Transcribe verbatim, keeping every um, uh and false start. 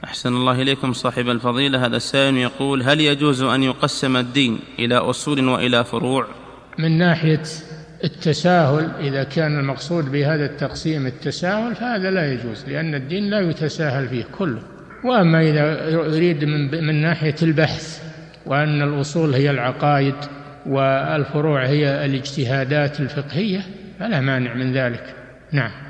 أحسن الله إليكم صاحب الفضيلة. هذا السائل يقول: هل يجوز أن يقسم الدين إلى أصول وإلى فروع؟ من ناحية التساهل، إذا كان المقصود بهذا التقسيم التساهل فهذا لا يجوز، لأن الدين لا يتساهل فيه كله. وأما إذا يريد من, من ناحية البحث، وأن الأصول هي العقائد والفروع هي الاجتهادات الفقهية، فلا مانع من ذلك. نعم.